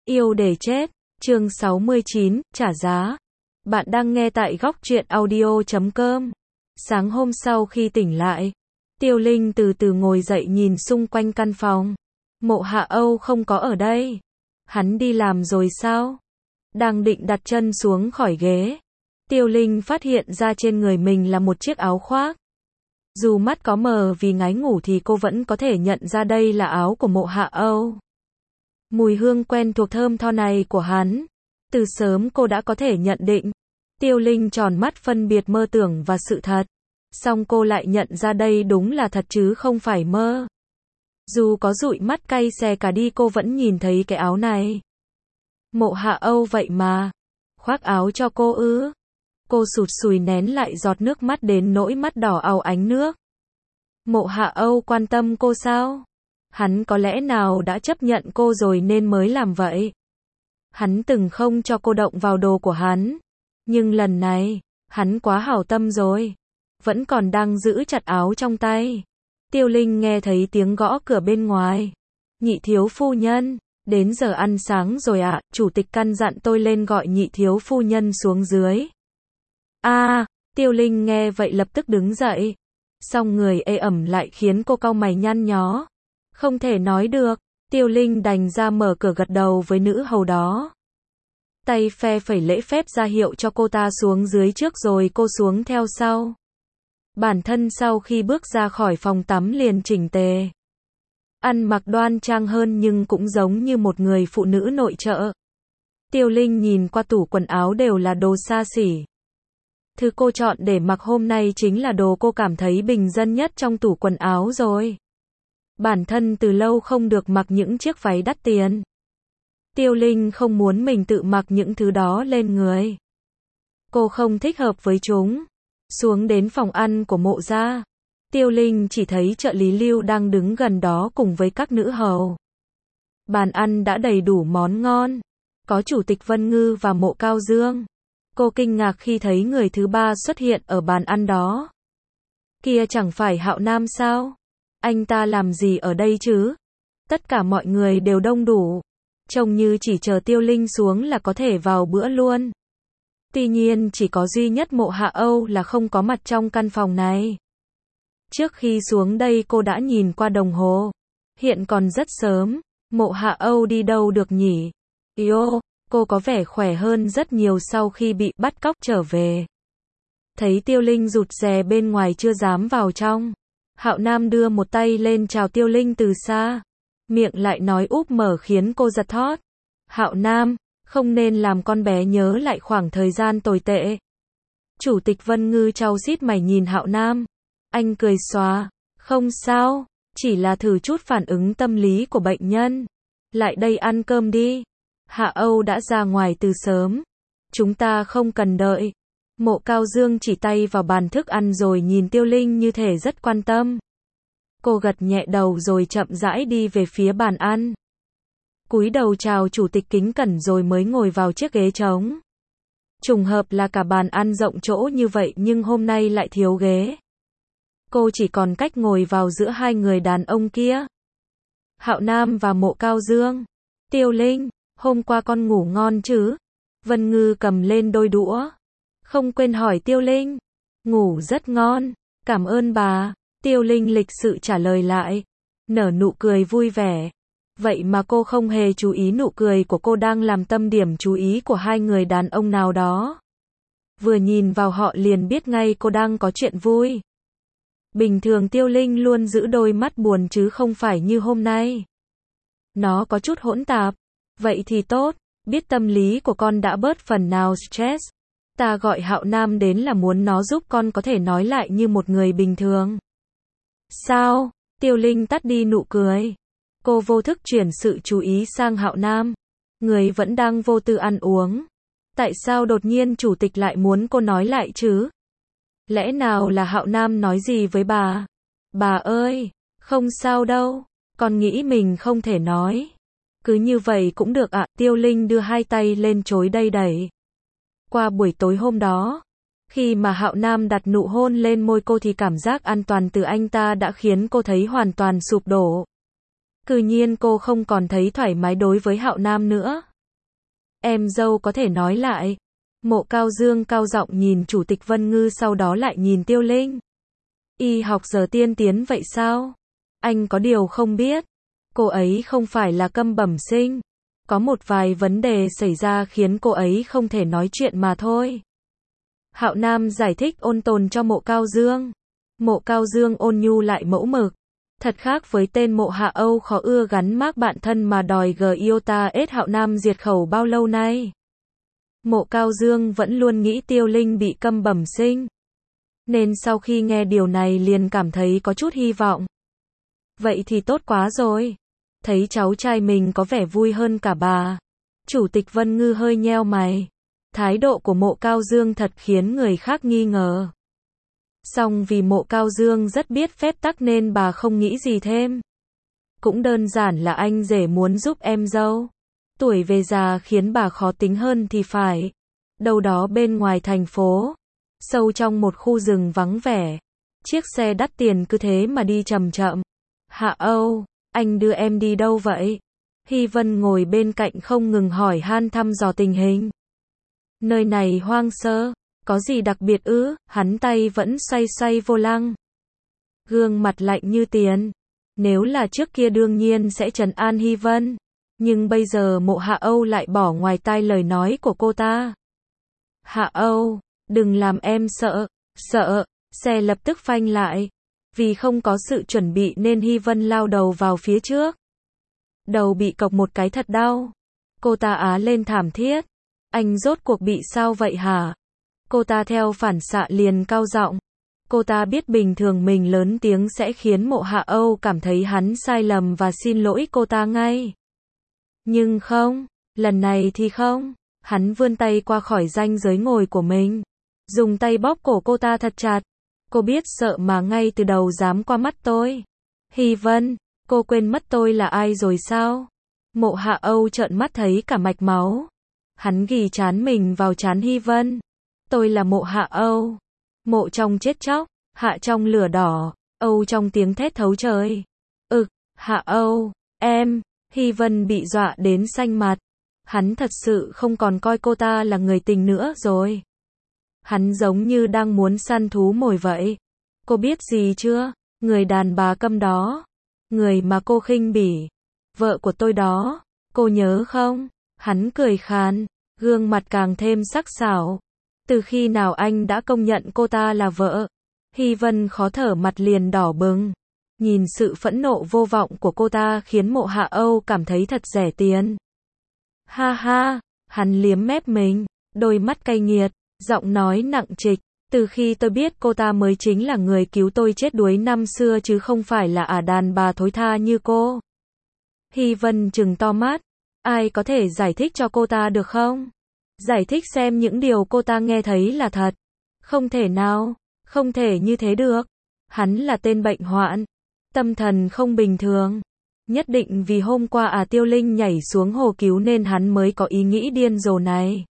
Yêu để chết, chương 69, trả giá. Bạn đang nghe tại góc truyện audio.com. Sáng hôm sau khi tỉnh lại, Tiêu Linh từ từ ngồi dậy nhìn xung quanh căn phòng. Mộ Hạ Âu không có ở đây. Hắn đi làm rồi sao? Đang định đặt chân xuống khỏi ghế, Tiêu Linh phát hiện ra trên người mình là một chiếc áo khoác. Dù mắt có mờ vì ngái ngủ thì cô vẫn có thể nhận ra đây là áo của Mộ Hạ Âu. Mùi hương quen thuộc thơm tho này của hắn, từ sớm cô đã có thể nhận định. Tiêu Linh tròn mắt phân biệt mơ tưởng và sự thật. Xong cô lại nhận ra đây đúng là thật chứ không phải mơ. Dù có dụi mắt cay xè cả đi cô vẫn nhìn thấy cái áo này. Mộ Hạ Âu vậy mà. Khoác áo cho cô ư? Cô sụt sùi nén lại giọt nước mắt đến nỗi mắt đỏ ào ánh nước. Mộ Hạ Âu quan tâm cô sao? Hắn có lẽ nào đã chấp nhận cô rồi nên mới làm vậy. Hắn từng không cho cô động vào đồ của hắn. Nhưng lần này, hắn quá hảo tâm rồi. Vẫn còn đang giữ chặt áo trong tay. Tiêu Linh nghe thấy tiếng gõ cửa bên ngoài. Nhị thiếu phu nhân, đến giờ ăn sáng rồi ạ, chủ tịch căn dặn tôi lên gọi nhị thiếu phu nhân xuống dưới. Tiêu Linh nghe vậy lập tức đứng dậy. Song người ê ẩm lại khiến cô cau mày nhăn nhó. Không thể nói được, Tiêu Linh đành ra mở cửa gật đầu với nữ hầu đó. Tay phe phẩy lễ phép ra hiệu cho cô ta xuống dưới trước rồi cô xuống theo sau. Bản thân sau khi bước ra khỏi phòng tắm liền chỉnh tề. Ăn mặc đoan trang hơn nhưng cũng giống như một người phụ nữ nội trợ. Tiêu Linh nhìn qua tủ quần áo đều là đồ xa xỉ. Thứ cô chọn để mặc hôm nay chính là đồ cô cảm thấy bình dân nhất trong tủ quần áo rồi. Bản thân từ lâu không được mặc những chiếc váy đắt tiền. Tiêu Linh không muốn mình tự mặc những thứ đó lên người. Cô không thích hợp với chúng. Xuống đến phòng ăn của Mộ gia, Tiêu Linh chỉ thấy trợ lý Lưu đang đứng gần đó cùng với các nữ hầu. Bàn ăn đã đầy đủ món ngon. Có Chủ tịch Vân Ngư và Mộ Cao Dương. Cô kinh ngạc khi thấy người thứ ba xuất hiện ở bàn ăn đó. Kia chẳng phải Hạo Nam sao? Anh ta làm gì ở đây chứ? Tất cả mọi người đều đông đủ. Trông như chỉ chờ Tiêu Linh xuống là có thể vào bữa luôn. Tuy nhiên chỉ có duy nhất Mộ Hạ Âu là không có mặt trong căn phòng này. Trước khi xuống đây cô đã nhìn qua đồng hồ. Hiện còn rất sớm. Mộ Hạ Âu đi đâu được nhỉ? Cô có vẻ khỏe hơn rất nhiều sau khi bị bắt cóc trở về. Thấy Tiêu Linh rụt rè bên ngoài chưa dám vào trong. Hạo Nam đưa một tay lên chào Tiêu Linh từ xa. Miệng lại nói úp mở khiến cô giật thót. Hạo Nam, không nên làm con bé nhớ lại khoảng thời gian tồi tệ. Chủ tịch Vân Ngư chau xít mày nhìn Hạo Nam. Anh cười xóa. Không sao, chỉ là thử chút phản ứng tâm lý của bệnh nhân. Lại đây ăn cơm đi. Hạ Âu đã ra ngoài từ sớm. Chúng ta không cần đợi. Mộ Cao Dương chỉ tay vào bàn thức ăn rồi nhìn Tiêu Linh như thể rất quan tâm. Cô gật nhẹ đầu rồi chậm rãi đi về phía bàn ăn. Cúi đầu chào chủ tịch kính cẩn rồi mới ngồi vào chiếc ghế trống. Trùng hợp là cả bàn ăn rộng chỗ như vậy nhưng hôm nay lại thiếu ghế. Cô chỉ còn cách ngồi vào giữa hai người đàn ông kia. Hạo Nam và Mộ Cao Dương. Tiêu Linh, hôm qua con ngủ ngon chứ? Vân Ngư cầm lên đôi đũa. Không quên hỏi Tiêu Linh. Ngủ rất ngon. Cảm ơn bà. Tiêu Linh lịch sự trả lời lại. Nở nụ cười vui vẻ. Vậy mà cô không hề chú ý nụ cười của cô đang làm tâm điểm chú ý của hai người đàn ông nào đó. Vừa nhìn vào họ liền biết ngay cô đang có chuyện vui. Bình thường Tiêu Linh luôn giữ đôi mắt buồn chứ không phải như hôm nay. Nó có chút hỗn tạp. Vậy thì tốt, biết tâm lý của con đã bớt phần nào stress. Ta gọi Hạo Nam đến là muốn nó giúp con có thể nói lại như một người bình thường. Sao? Tiêu Linh tắt đi nụ cười. Cô vô thức chuyển sự chú ý sang Hạo Nam. Người vẫn đang vô tư ăn uống. Tại sao đột nhiên chủ tịch lại muốn cô nói lại chứ? Lẽ nào là Hạo Nam nói gì với bà? Bà ơi, không sao đâu, con nghĩ mình không thể nói. Cứ như vậy cũng được ạ. Tiêu Linh đưa hai tay lên chối đây đẩy. Qua buổi tối hôm đó, khi mà Hạo Nam đặt nụ hôn lên môi cô thì cảm giác an toàn từ anh ta đã khiến cô thấy hoàn toàn sụp đổ. Cứ nhiên cô không còn thấy thoải mái đối với Hạo Nam nữa. em dâu có thể nói lại. Mộ Cao Dương cao giọng nhìn Chủ tịch Vân Ngư sau đó lại nhìn Tiêu Linh. Y học giờ tiên tiến vậy sao? Anh có điều không biết. Cô ấy không phải là câm bẩm sinh. Có một vài vấn đề xảy ra khiến cô ấy không thể nói chuyện mà thôi. Hạo Nam giải thích ôn tồn cho Mộ Cao Dương. Mộ Cao Dương ôn nhu lại mẫu mực. Thật khác với tên Mộ Hạ Âu khó ưa gắn mác bạn thân mà đòi Giota ết Hạo Nam diệt khẩu bao lâu nay. Mộ Cao Dương vẫn luôn nghĩ Tiêu Linh bị câm bẩm sinh. Nên sau khi nghe điều này liền cảm thấy có chút hy vọng. Vậy thì tốt quá rồi. Thấy cháu trai mình có vẻ vui hơn cả bà. Chủ tịch Vân Ngư hơi nheo mày. Thái độ của Mộ Cao Dương thật khiến người khác nghi ngờ. Song vì Mộ Cao Dương rất biết phép tắc nên bà không nghĩ gì thêm. Cũng đơn giản là anh rể muốn giúp em dâu. Tuổi về già khiến bà khó tính hơn thì phải. Đâu đó bên ngoài thành phố, sâu trong một khu rừng vắng vẻ, chiếc xe đắt tiền cứ thế mà đi chậm chậm. Hạ Âu, anh đưa em đi đâu vậy? Hy Vân ngồi bên cạnh không ngừng hỏi han thăm dò tình hình. Nơi này hoang sơ, có gì đặc biệt ư? Hắn tay vẫn xoay xoay vô lăng. Gương mặt lạnh như tiền. Nếu là trước kia đương nhiên sẽ trấn an Hy Vân. Nhưng bây giờ Mộ Hạ Âu lại bỏ ngoài tai lời nói của cô ta. Hạ Âu, đừng làm em sợ. Sợ, xe lập tức phanh lại. Vì không có sự chuẩn bị nên Hy Vân lao đầu vào phía trước. Đầu bị cộc một cái thật đau. Cô ta á lên thảm thiết. Anh rốt cuộc bị sao vậy hả? Cô ta theo phản xạ liền cao giọng. Cô ta biết bình thường mình lớn tiếng sẽ khiến Mộ Hạ Âu cảm thấy hắn sai lầm và xin lỗi cô ta ngay. Nhưng không, lần này thì không. Hắn vươn tay qua khỏi ranh giới ngồi của mình. Dùng tay bóp cổ cô ta thật chặt. Cô biết sợ mà ngay từ đầu dám qua mắt tôi. Hy Vân, cô quên mất tôi là ai rồi sao? Mộ Hạ Âu trợn mắt thấy cả mạch máu. Hắn ghì trán mình vào trán Hy Vân. Tôi là Mộ Hạ Âu. Mộ trong chết chóc, Hạ trong lửa đỏ, Âu trong tiếng thét thấu trời. Hạ Âu, em. Hy Vân bị dọa đến xanh mặt. Hắn thật sự không còn coi cô ta là người tình nữa rồi. Hắn giống như đang muốn săn thú mồi vậy. Cô biết gì chưa? Người đàn bà câm đó. Người mà cô khinh bỉ. Vợ của tôi đó. Cô nhớ không? Hắn cười khàn. Gương mặt càng thêm sắc sảo. Từ khi nào anh đã công nhận cô ta là vợ? Hy Vân khó thở mặt liền đỏ bừng. Nhìn sự phẫn nộ vô vọng của cô ta khiến Mộ Hạ Âu cảm thấy thật rẻ tiền. Ha ha, hắn liếm mép mình, đôi mắt cay nghiệt, giọng nói nặng trịch. Từ khi tôi biết cô ta mới chính là người cứu tôi chết đuối năm xưa chứ không phải là đàn bà thối tha như cô. Hy Vân trừng to mắt. Ai có thể giải thích cho cô ta được không? Giải thích xem những điều cô ta nghe thấy là thật. Không thể nào, không thể như thế được. Hắn là tên bệnh hoạn. Tâm thần không bình thường. Nhất định vì hôm qua Tiêu Linh nhảy xuống hồ cứu nên hắn mới có ý nghĩ điên rồ này.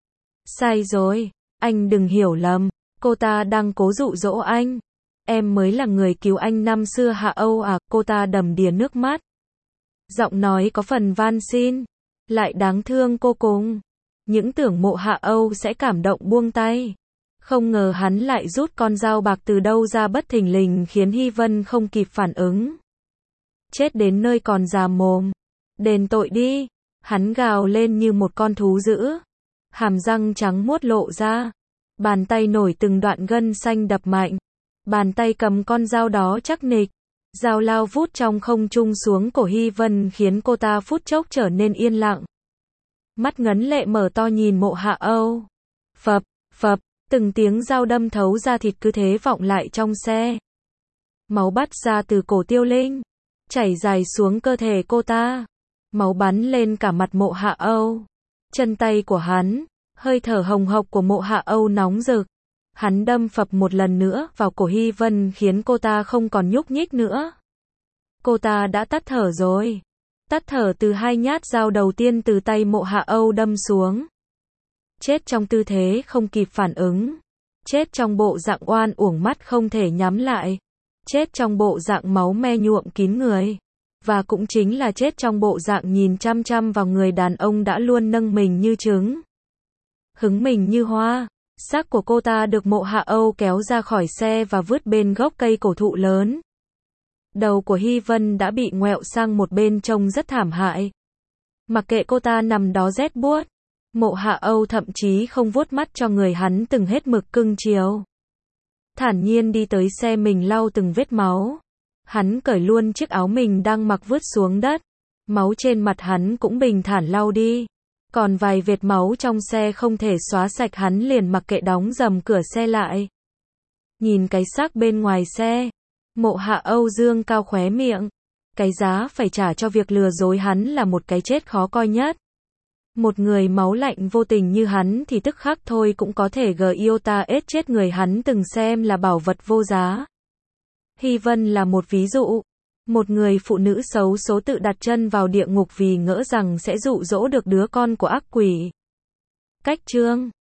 Sai rồi, anh đừng hiểu lầm. Cô ta đang cố dụ dỗ anh. Em mới là người cứu anh năm xưa Hạ Âu à? Cô ta đầm đìa nước mắt. Giọng nói có phần van xin. Lại đáng thương cô cùng. Những tưởng Mộ Hạ Âu sẽ cảm động buông tay. Không ngờ hắn lại rút con dao bạc từ đâu ra bất thình lình khiến Hy Vân không kịp phản ứng. Chết đến nơi còn già mồm. Đền tội đi. Hắn gào lên như một con thú dữ. Hàm răng trắng muốt lộ ra. Bàn tay nổi từng đoạn gân xanh đập mạnh. Bàn tay cầm con dao đó chắc nịch. Dao lao vút trong không trung xuống cổ Hy Vân khiến cô ta phút chốc trở nên yên lặng. Mắt ngấn lệ mở to nhìn Mộ Hạ Âu. Phập, phập, từng tiếng dao đâm thấu da thịt cứ thế vọng lại trong xe. Máu bắt ra từ cổ Tiêu Linh, chảy dài xuống cơ thể cô ta. Máu bắn lên cả mặt Mộ Hạ Âu. Chân tay của hắn, hơi thở hồng hộc của Mộ Hạ Âu nóng rực. Hắn đâm phập một lần nữa vào cổ Hy Vân khiến cô ta không còn nhúc nhích nữa. Cô ta đã tắt thở rồi. Tắt thở từ hai nhát dao đầu tiên từ tay Mộ Hạ Âu đâm xuống. Chết trong tư thế không kịp phản ứng. Chết trong bộ dạng oan uổng mắt không thể nhắm lại. Chết trong bộ dạng máu me nhuộm kín người. và cũng chính là chết trong bộ dạng nhìn chăm chăm vào người đàn ông đã luôn nâng mình như trứng, hứng mình như hoa. Xác của cô ta được Mộ Hạ Âu kéo ra khỏi xe và vứt bên gốc cây cổ thụ lớn. Đầu của Hy Vân đã bị ngoẹo sang một bên trông rất thảm hại. Mặc kệ cô ta nằm đó rét buốt, Mộ Hạ Âu thậm chí không vuốt mắt cho người hắn từng hết mực cưng chiều. Thản nhiên đi tới xe mình lau từng vết máu. Hắn cởi luôn chiếc áo mình đang mặc vứt xuống đất. Máu trên mặt hắn cũng bình thản lau đi. Còn vài vệt máu trong xe không thể xóa sạch, hắn liền mặc kệ đóng dầm cửa xe lại. Nhìn cái xác bên ngoài xe, Mộ Hạ Âu dương cao khóe miệng. Cái giá phải trả cho việc lừa dối hắn là một cái chết khó coi nhất. Một người máu lạnh vô tình như hắn thì tức khắc thôi cũng có thể Giota ết chết người hắn từng xem là bảo vật vô giá. Hy Vân là một ví dụ. Một người phụ nữ xấu số tự đặt chân vào địa ngục vì ngỡ rằng sẽ dụ dỗ được đứa con của ác quỷ. Cách chương